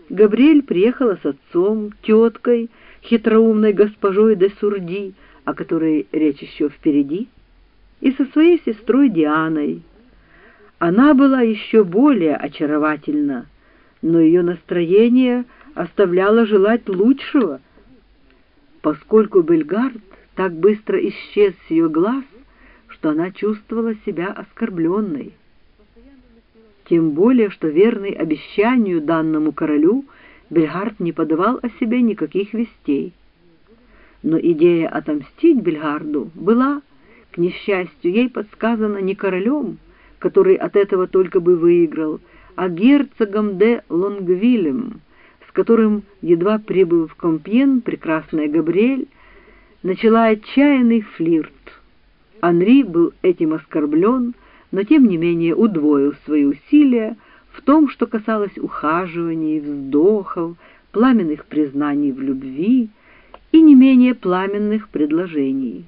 Габриэль приехала с отцом, теткой, хитроумной госпожой де Сурди, о которой речь еще впереди, и со своей сестрой Дианой. Она была еще более очаровательна, но ее настроение оставляло желать лучшего, поскольку Бельгард так быстро исчез с ее глаз, что она чувствовала себя оскорбленной. Тем более, что верный обещанию данному королю Бельгард не подавал о себе никаких вестей. Но идея отомстить Бельгарду была, к несчастью, ей подсказана не королем, который от этого только бы выиграл, а герцогом де Лонгвилем, с которым, едва прибыв в Компьен, прекрасная Габриэль начала отчаянный флирт. Анри был этим оскорблен, но тем не менее удвоил свои усилия в том, что касалось ухаживаний, вздохов, пламенных признаний в любви и не менее пламенных предложений.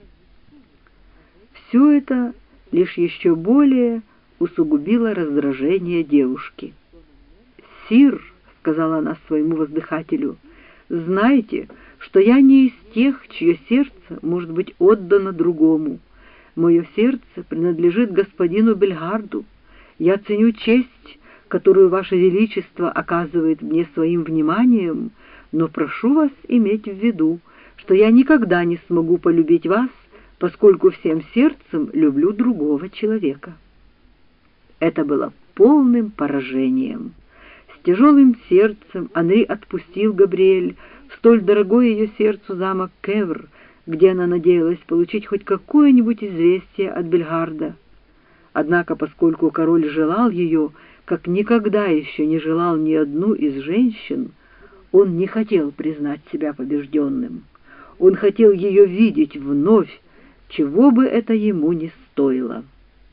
Все это лишь еще более усугубило раздражение девушки. «Сир», — сказала она своему воздыхателю, — «знайте, что я не из тех, чье сердце может быть отдано другому. Мое сердце принадлежит господину Бельгарду. Я ценю честь, которую Ваше Величество оказывает мне своим вниманием, но прошу вас иметь в виду, что я никогда не смогу полюбить вас, поскольку всем сердцем люблю другого человека». Это было полным поражением. С тяжелым сердцем Анри отпустил Габриэль в столь дорогой ее сердцу замок Кевр, где она надеялась получить хоть какое-нибудь известие от Бельгарда. Однако, поскольку король желал ее, как никогда еще не желал ни одну из женщин, он не хотел признать себя побежденным. Он хотел ее видеть вновь, чего бы это ему ни стоило.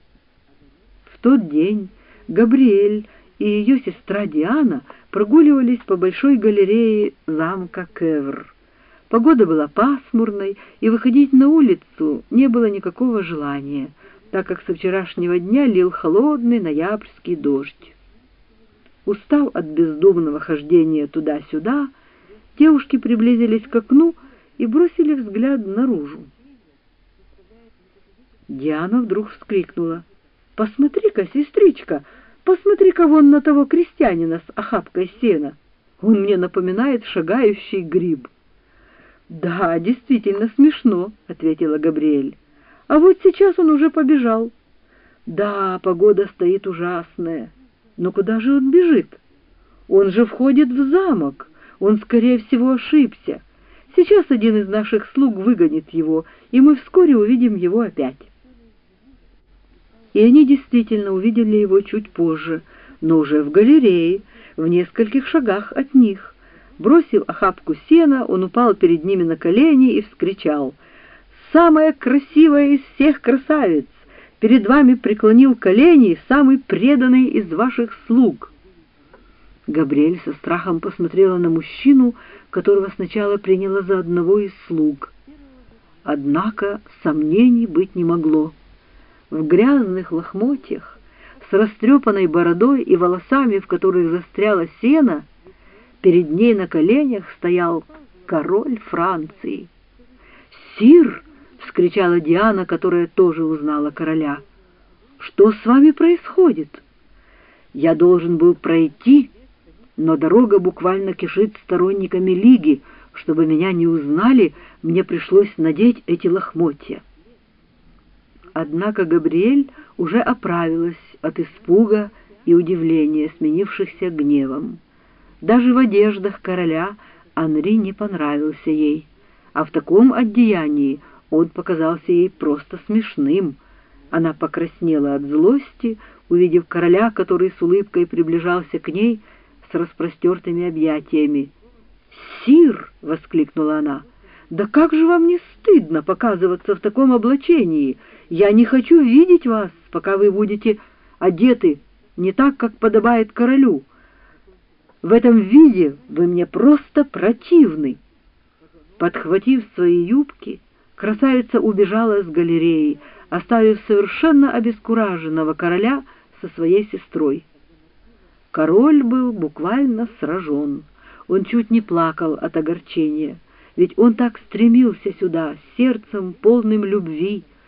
В тот день Габриэль и ее сестра Диана прогуливались по большой галерее замка Кевр. Погода была пасмурной, и выходить на улицу не было никакого желания, так как со вчерашнего дня лил холодный ноябрьский дождь. Устав от бездумного хождения туда-сюда, девушки приблизились к окну и бросили взгляд наружу. Диана вдруг вскрикнула: «Посмотри-ка, сестричка, посмотри-ка вон на того крестьянина с охапкой сена. Он мне напоминает шагающий гриб». «Да, действительно смешно», — ответила Габриэль. «А вот сейчас он уже побежал». «Да, погода стоит ужасная. Но куда же он бежит? Он же входит в замок. Он, скорее всего, ошибся. Сейчас один из наших слуг выгонит его, и мы вскоре увидим его опять». И они действительно увидели его чуть позже, но уже в галерее, в нескольких шагах от них. Бросив охапку сена, он упал перед ними на колени и вскричал: «Самая красивая из всех красавиц! Перед вами преклонил колени самый преданный из ваших слуг!» Габриэль со страхом посмотрела на мужчину, которого сначала приняла за одного из слуг. Однако сомнений быть не могло. В грязных лохмотьях, с растрепанной бородой и волосами, в которых застряло сено, перед ней на коленях стоял король Франции. «Сир!» — вскричала Диана, которая тоже узнала короля. «Что с вами происходит?» «Я должен был пройти, но дорога буквально кишит сторонниками Лиги. Чтобы меня не узнали, мне пришлось надеть эти лохмотья». Однако Габриэль уже оправилась от испуга и удивления, сменившихся гневом. Даже в одеждах короля Анри не понравился ей, а в таком одеянии он показался ей просто смешным. Она покраснела от злости, увидев короля, который с улыбкой приближался к ней с распростертыми объятиями. «Сир!» — воскликнула она. «Да как же вам не стыдно показываться в таком облачении? Я не хочу видеть вас, пока вы будете одеты не так, как подобает королю. В этом виде вы мне просто противны». Подхватив свои юбки, красавица убежала с галереи, оставив совершенно обескураженного короля со своей сестрой. Король был буквально сражен. Он чуть не плакал от огорчения, ведь он так стремился сюда, сердцем полным любви,